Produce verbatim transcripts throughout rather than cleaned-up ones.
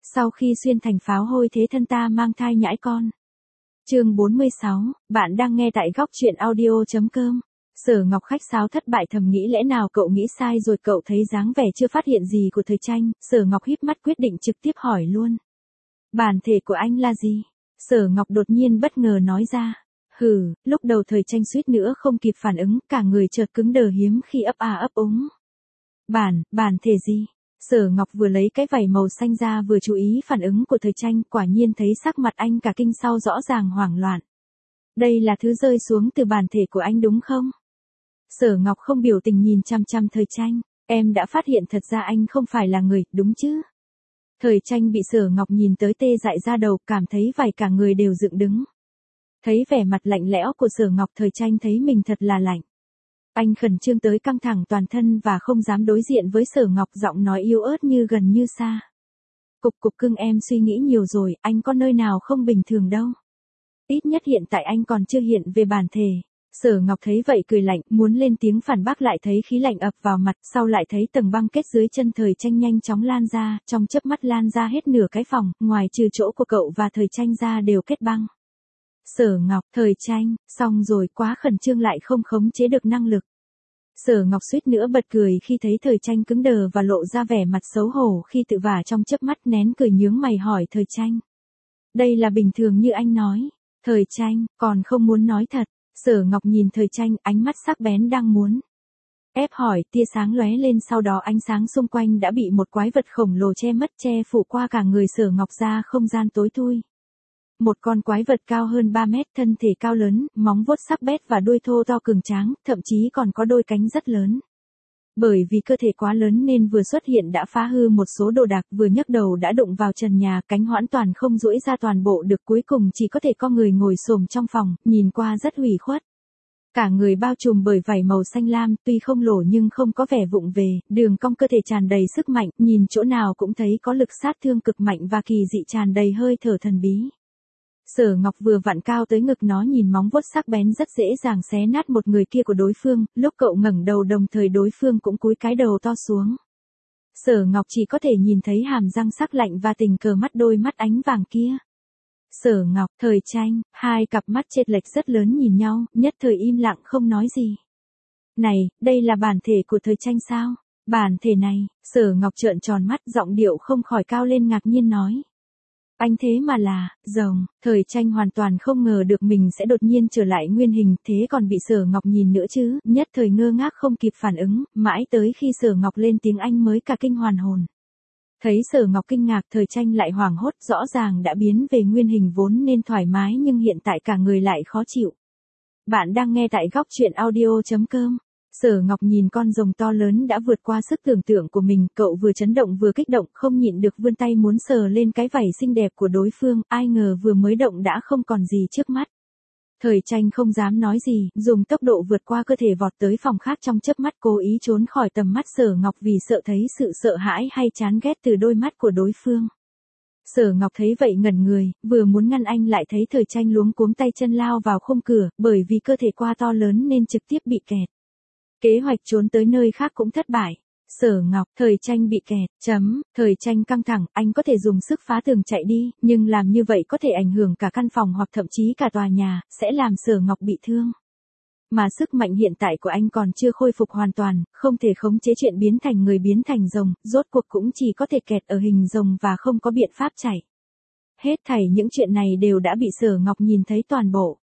Sau khi xuyên thành pháo hôi thế thân ta mang thai nhãi con. Chương bốn mươi sáu, bạn đang nghe tại góc truyện audio.com. Sở Ngọc khách sáo thất bại thầm nghĩ lẽ nào cậu nghĩ sai rồi, cậu thấy dáng vẻ chưa phát hiện gì của Thời Tranh, Sở Ngọc híp mắt quyết định trực tiếp hỏi luôn. Bản thể của anh là gì? Sở Ngọc đột nhiên bất ngờ nói ra. Hừ, lúc đầu Thời Tranh suýt nữa không kịp phản ứng, cả người chợt cứng đờ hiếm khi ấp a ấp úng. Bản, bản thể gì? Sở Ngọc vừa lấy cái vảy màu xanh ra vừa chú ý phản ứng của Thời Tranh, quả nhiên thấy sắc mặt anh cả kinh sau rõ ràng hoảng loạn. Đây là thứ rơi xuống từ bản thể của anh đúng không? Sở Ngọc không biểu tình nhìn chăm chăm Thời Tranh, em đã phát hiện thật ra anh không phải là người, đúng chứ? Thời Tranh bị Sở Ngọc nhìn tới tê dại ra đầu, cảm thấy vảy cả người đều dựng đứng. Thấy vẻ mặt lạnh lẽo của Sở Ngọc, Thời Tranh thấy mình thật là lạnh. Anh khẩn trương tới căng thẳng toàn thân và không dám đối diện với Sở Ngọc, giọng nói yếu ớt như gần như xa. Cục cục cưng, em suy nghĩ nhiều rồi, anh có nơi nào không bình thường đâu. Ít nhất hiện tại anh còn chưa hiện về bản thể. Sở Ngọc thấy vậy cười lạnh, muốn lên tiếng phản bác lại thấy khí lạnh ập vào mặt, sau lại thấy tầng băng kết dưới chân Thời Tranh nhanh chóng lan ra, trong chớp mắt lan ra hết nửa cái phòng, ngoài trừ chỗ của cậu và Thời Tranh ra đều kết băng. Sở Ngọc, Thời Tranh, xong rồi, quá khẩn trương lại không khống chế được năng lực. Sở Ngọc suýt nữa bật cười khi thấy Thời Tranh cứng đờ và lộ ra vẻ mặt xấu hổ khi tự vả trong chớp mắt, nén cười nhướng mày hỏi Thời Tranh. Đây là bình thường như anh nói. Thời Tranh, còn không muốn nói thật. Sở Ngọc nhìn Thời Tranh, ánh mắt sắc bén đang muốn ép hỏi, tia sáng lóe lên, sau đó ánh sáng xung quanh đã bị một quái vật khổng lồ che mất, che phủ qua cả người Sở Ngọc ra không gian tối thui. Một con quái vật cao hơn ba mét, thân thể cao lớn, móng vuốt sắc bét và đuôi thô to cường tráng, thậm chí còn có đôi cánh rất lớn. Bởi vì cơ thể quá lớn nên vừa xuất hiện đã phá hư một số đồ đạc, vừa nhấc đầu đã đụng vào trần nhà, cánh hoãn toàn không duỗi ra toàn bộ được, cuối cùng chỉ có thể co người ngồi xổm trong phòng, nhìn qua rất hủy khuất. Cả người bao trùm bởi vảy màu xanh lam, tuy không lổ nhưng không có vẻ vụng về, đường cong cơ thể tràn đầy sức mạnh, nhìn chỗ nào cũng thấy có lực sát thương cực mạnh và kỳ dị, tràn đầy hơi thở thần bí. Sở Ngọc vừa vặn cao tới ngực nó, nhìn móng vuốt sắc bén rất dễ dàng xé nát một người kia của đối phương, lúc cậu ngẩng đầu đồng thời đối phương cũng cúi cái đầu to xuống. Sở Ngọc chỉ có thể nhìn thấy hàm răng sắc lạnh và tình cờ mắt đôi mắt ánh vàng kia. Sở Ngọc, Thời Tranh, hai cặp mắt chênh lệch rất lớn nhìn nhau, nhất thời im lặng không nói gì. Này, đây là bản thể của Thời Tranh sao? Bản thể này, Sở Ngọc trợn tròn mắt, giọng điệu không khỏi cao lên ngạc nhiên nói. Anh thế mà là, rồng. Thời Tranh hoàn toàn không ngờ được mình sẽ đột nhiên trở lại nguyên hình, thế còn bị Sở Ngọc nhìn nữa chứ, nhất thời ngơ ngác không kịp phản ứng, mãi tới khi Sở Ngọc lên tiếng anh mới cả kinh hoàn hồn. Thấy Sở Ngọc kinh ngạc, Thời Tranh lại hoảng hốt, rõ ràng đã biến về nguyên hình vốn nên thoải mái nhưng hiện tại cả người lại khó chịu. Bạn đang nghe tại góc truyện audio.com. Sở Ngọc nhìn con rồng to lớn đã vượt qua sức tưởng tượng của mình, cậu vừa chấn động vừa kích động, không nhịn được vươn tay muốn sờ lên cái vảy xinh đẹp của đối phương, ai ngờ vừa mới động đã không còn gì trước mắt. Thời Tranh không dám nói gì, dùng tốc độ vượt qua cơ thể vọt tới phòng khác trong chớp mắt, cố ý trốn khỏi tầm mắt Sở Ngọc vì sợ thấy sự sợ hãi hay chán ghét từ đôi mắt của đối phương. Sở Ngọc thấy vậy ngẩn người, vừa muốn ngăn anh lại thấy Thời Tranh luống cuống tay chân lao vào khung cửa, bởi vì cơ thể quá to lớn nên trực tiếp bị kẹt. Kế hoạch trốn tới nơi khác cũng thất bại. Sở Ngọc, Thời Tranh bị kẹt, chấm, Thời Tranh căng thẳng, anh có thể dùng sức phá tường chạy đi, nhưng làm như vậy có thể ảnh hưởng cả căn phòng hoặc thậm chí cả tòa nhà, sẽ làm Sở Ngọc bị thương. Mà sức mạnh hiện tại của anh còn chưa khôi phục hoàn toàn, không thể khống chế chuyện biến thành người biến thành rồng, rốt cuộc cũng chỉ có thể kẹt ở hình rồng và không có biện pháp chạy. Hết thảy những chuyện này đều đã bị Sở Ngọc nhìn thấy toàn bộ.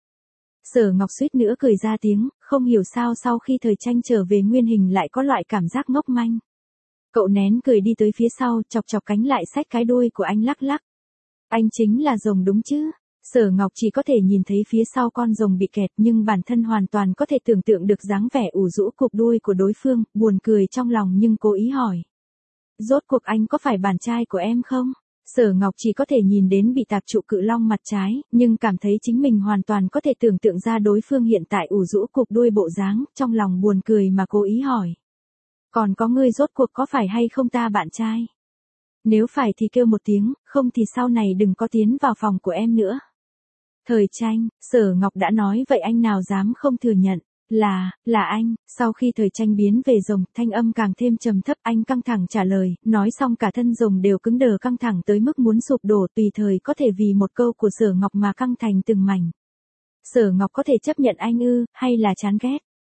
Sở Ngọc suýt nữa cười ra tiếng, không hiểu sao sau khi Thời Tranh trở về nguyên hình lại có loại cảm giác ngốc manh. Cậu nén cười đi tới phía sau, chọc chọc cánh lại xách cái đuôi của anh lắc lắc. Anh chính là rồng đúng chứ? Sở Ngọc chỉ có thể nhìn thấy phía sau con rồng bị kẹt nhưng bản thân hoàn toàn có thể tưởng tượng được dáng vẻ ủ rũ cục đuôi của đối phương, buồn cười trong lòng nhưng cố ý hỏi. Rốt cuộc anh có phải bạn trai của em không? Sở Ngọc chỉ có thể nhìn đến bị tạc trụ cự long mặt trái, nhưng cảm thấy chính mình hoàn toàn có thể tưởng tượng ra đối phương hiện tại ủ rũ cục đuôi bộ dáng, trong lòng buồn cười mà cố ý hỏi. Còn có ngươi rốt cuộc có phải hay không ta bạn trai? Nếu phải thì kêu một tiếng, không thì sau này đừng có tiến vào phòng của em nữa. Thời Tranh, Sở Ngọc đã nói vậy anh nào dám không thừa nhận. Là, là anh. Sau khi thời tranh biến về rồng, thanh âm càng thêm trầm thấp, anh căng thẳng trả lời, nói xong cả thân rồng đều cứng đờ căng thẳng tới mức muốn sụp đổ, tùy thời có thể vì một câu của Sở Ngọc mà căng thành từng mảnh. Sở Ngọc có thể chấp nhận anh ư, hay là chán ghét?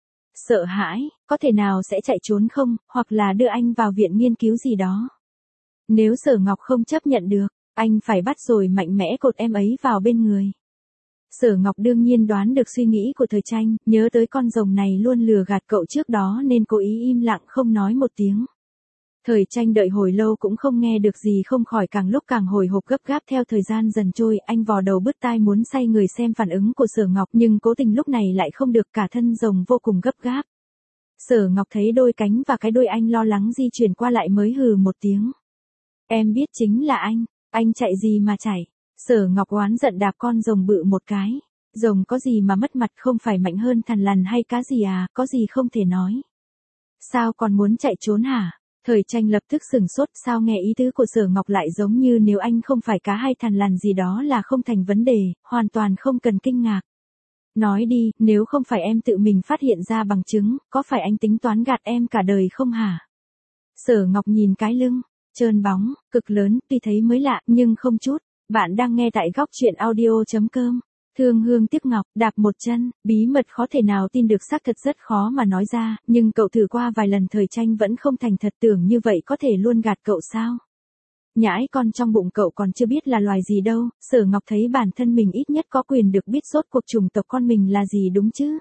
Sợ hãi, có thể nào sẽ chạy trốn không, hoặc là đưa anh vào viện nghiên cứu gì đó. Nếu Sở Ngọc không chấp nhận được, anh phải bắt rồi mạnh mẽ cột em ấy vào bên người. Sở Ngọc đương nhiên đoán được suy nghĩ của thời tranh, nhớ tới con rồng này luôn lừa gạt cậu trước đó nên cố ý im lặng không nói một tiếng. Thời tranh đợi hồi lâu cũng không nghe được gì, không khỏi càng lúc càng hồi hộp gấp gáp. Theo thời gian dần trôi, anh vò đầu bứt tai muốn say người xem phản ứng của Sở Ngọc, nhưng cố tình lúc này lại không được, cả thân rồng vô cùng gấp gáp. Sở Ngọc thấy đôi cánh và cái đuôi anh lo lắng di chuyển qua lại mới hừ một tiếng. Em biết chính là anh, anh chạy gì mà chạy. Sở Ngọc oán giận đạp con rồng bự một cái. Rồng có gì mà mất mặt, không phải mạnh hơn thằn lằn hay cá gì à, có gì không thể nói. Sao còn muốn chạy trốn hả? Thời tranh lập tức sửng sốt, sao nghe ý tứ của Sở Ngọc lại giống như nếu anh không phải cá hay thằn lằn gì đó là không thành vấn đề, hoàn toàn không cần kinh ngạc. Nói đi, nếu không phải em tự mình phát hiện ra bằng chứng, có phải anh tính toán gạt em cả đời không hả? Sở Ngọc nhìn cái lưng, trơn bóng, cực lớn, tuy thấy mới lạ, nhưng không chút. Bạn đang nghe tại góc truyện audio.com. Thương hương tiếc ngọc, đạp một chân, bí mật khó thể nào tin được, xác thật rất khó mà nói ra, nhưng cậu thử qua vài lần thời tranh vẫn không thành thật, tưởng như vậy có thể luôn gạt cậu sao? Nhãi con trong bụng cậu còn chưa biết là loài gì đâu. Sở Ngọc thấy bản thân mình ít nhất có quyền được biết rốt cuộc chủng tộc con mình là gì đúng chứ?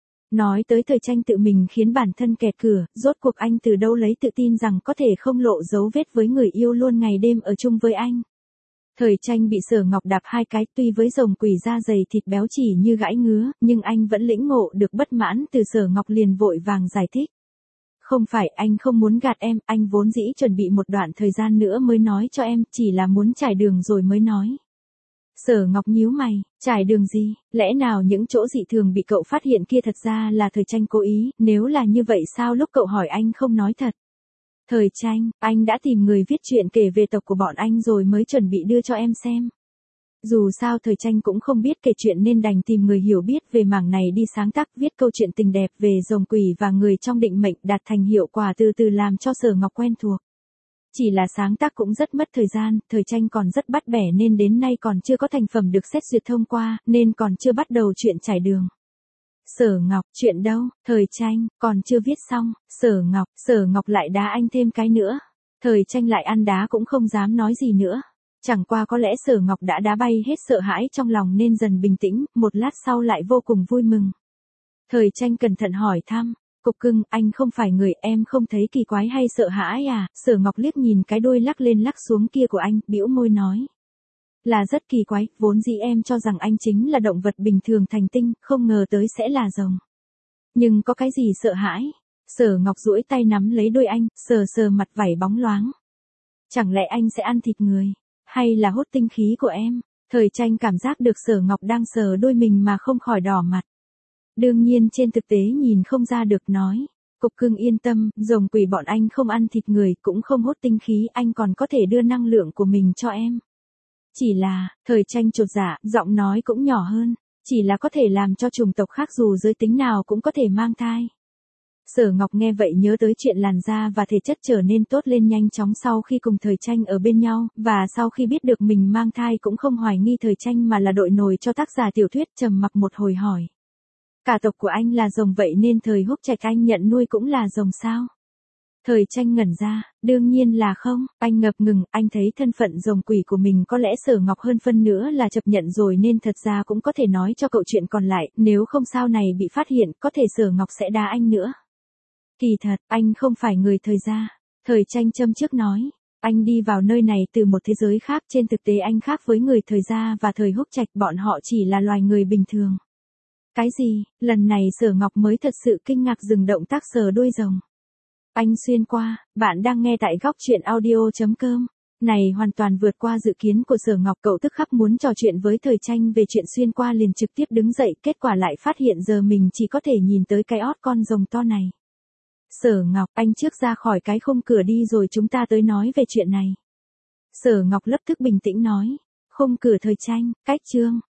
Nói tới thời tranh tự mình khiến bản thân kẹt cửa, rốt cuộc anh từ đâu lấy tự tin rằng có thể không lộ dấu vết với người yêu luôn ngày đêm ở chung với anh? Thời tranh bị Sở Ngọc đạp hai cái, tuy với rồng quỷ da dày thịt béo chỉ như gãi ngứa, nhưng anh vẫn lĩnh ngộ được bất mãn từ Sở Ngọc liền vội vàng giải thích. Không phải, anh không muốn gạt em, anh vốn dĩ chuẩn bị một đoạn thời gian nữa mới nói cho em, chỉ là muốn trải đường rồi mới nói. Sở Ngọc nhíu mày, trải đường gì, lẽ nào những chỗ dị thường bị cậu phát hiện kia thật ra là thời tranh cố ý, nếu là như vậy sao lúc cậu hỏi anh không nói thật? Thời tranh, anh đã tìm người viết chuyện kể về tộc của bọn anh rồi mới chuẩn bị đưa cho em xem. Dù sao thời tranh cũng không biết kể chuyện nên đành tìm người hiểu biết về mảng này đi sáng tác, viết câu chuyện tình đẹp về rồng quỷ và người trong định mệnh, đạt thành hiệu quả từ từ làm cho Sở Ngọc quen thuộc. Chỉ là sáng tác cũng rất mất thời gian, thời tranh còn rất bắt bẻ nên đến nay còn chưa có thành phẩm được xét duyệt thông qua, nên còn chưa bắt đầu chuyện trải đường. Sở Ngọc, chuyện đâu? Thời tranh, còn chưa viết xong. Sở Ngọc, Sở Ngọc lại đá anh thêm cái nữa. Thời tranh lại ăn đá cũng không dám nói gì nữa. Chẳng qua có lẽ Sở Ngọc đã đá bay hết sợ hãi trong lòng nên dần bình tĩnh, một lát sau lại vô cùng vui mừng. Thời tranh cẩn thận hỏi thăm, cục cưng, anh không phải người, em không thấy kỳ quái hay sợ hãi à? Sở Ngọc liếc nhìn cái đuôi lắc lên lắc xuống kia của anh, bĩu môi nói. Là rất kỳ quái, vốn dĩ em cho rằng anh chính là động vật bình thường thành tinh, không ngờ tới sẽ là rồng. Nhưng có cái gì sợ hãi? Sở Ngọc duỗi tay nắm lấy đuôi anh, sờ sờ mặt vảy bóng loáng. Chẳng lẽ anh sẽ ăn thịt người? Hay là hút tinh khí của em? Thời tranh cảm giác được Sở Ngọc đang sờ đôi mình mà không khỏi đỏ mặt. Đương nhiên trên thực tế nhìn không ra được, nói. Cục cưng yên tâm, rồng quỷ bọn anh không ăn thịt người, cũng không hút tinh khí, anh còn có thể đưa năng lượng của mình cho em. Chỉ là, thời tranh chột dạ, giọng nói cũng nhỏ hơn, chỉ là có thể làm cho chủng tộc khác dù giới tính nào cũng có thể mang thai. Sở Ngọc nghe vậy nhớ tới chuyện làn da và thể chất trở nên tốt lên nhanh chóng sau khi cùng thời tranh ở bên nhau, và sau khi biết được mình mang thai cũng không hoài nghi thời tranh mà là đội nổi cho tác giả tiểu thuyết, trầm mặc một hồi hỏi. Cả tộc của anh là rồng vậy nên thời Húc Trạch anh nhận nuôi cũng là rồng sao? Thời tranh ngẩn ra, đương nhiên là không, anh ngập ngừng, anh thấy thân phận rồng quỷ của mình có lẽ Sở Ngọc hơn phân nữa là chấp nhận rồi nên thật ra cũng có thể nói cho cậu chuyện còn lại, nếu không sau này bị phát hiện, có thể Sở Ngọc sẽ đá anh nữa. Kỳ thật, anh không phải người thời gia. Thời tranh châm trước nói, anh đi vào nơi này từ một thế giới khác, trên thực tế anh khác với người thời gia và thời Húc Trạch, bọn họ chỉ là loài người bình thường. Cái gì? Lần này Sở Ngọc mới thật sự kinh ngạc dừng động tác sờ đuôi rồng. Anh xuyên qua, bạn đang nghe tại góc truyện audio.com. Này hoàn toàn vượt qua dự kiến của Sở Ngọc, cậu tức khắc muốn trò chuyện với thời tranh về chuyện xuyên qua liền trực tiếp đứng dậy, kết quả lại phát hiện giờ mình chỉ có thể nhìn tới cái ót con rồng to này. Sở Ngọc, anh trước ra khỏi cái khung cửa đi rồi chúng ta tới nói về chuyện này. Sở Ngọc lập tức bình tĩnh nói. Khung cửa thời tranh, cách chương,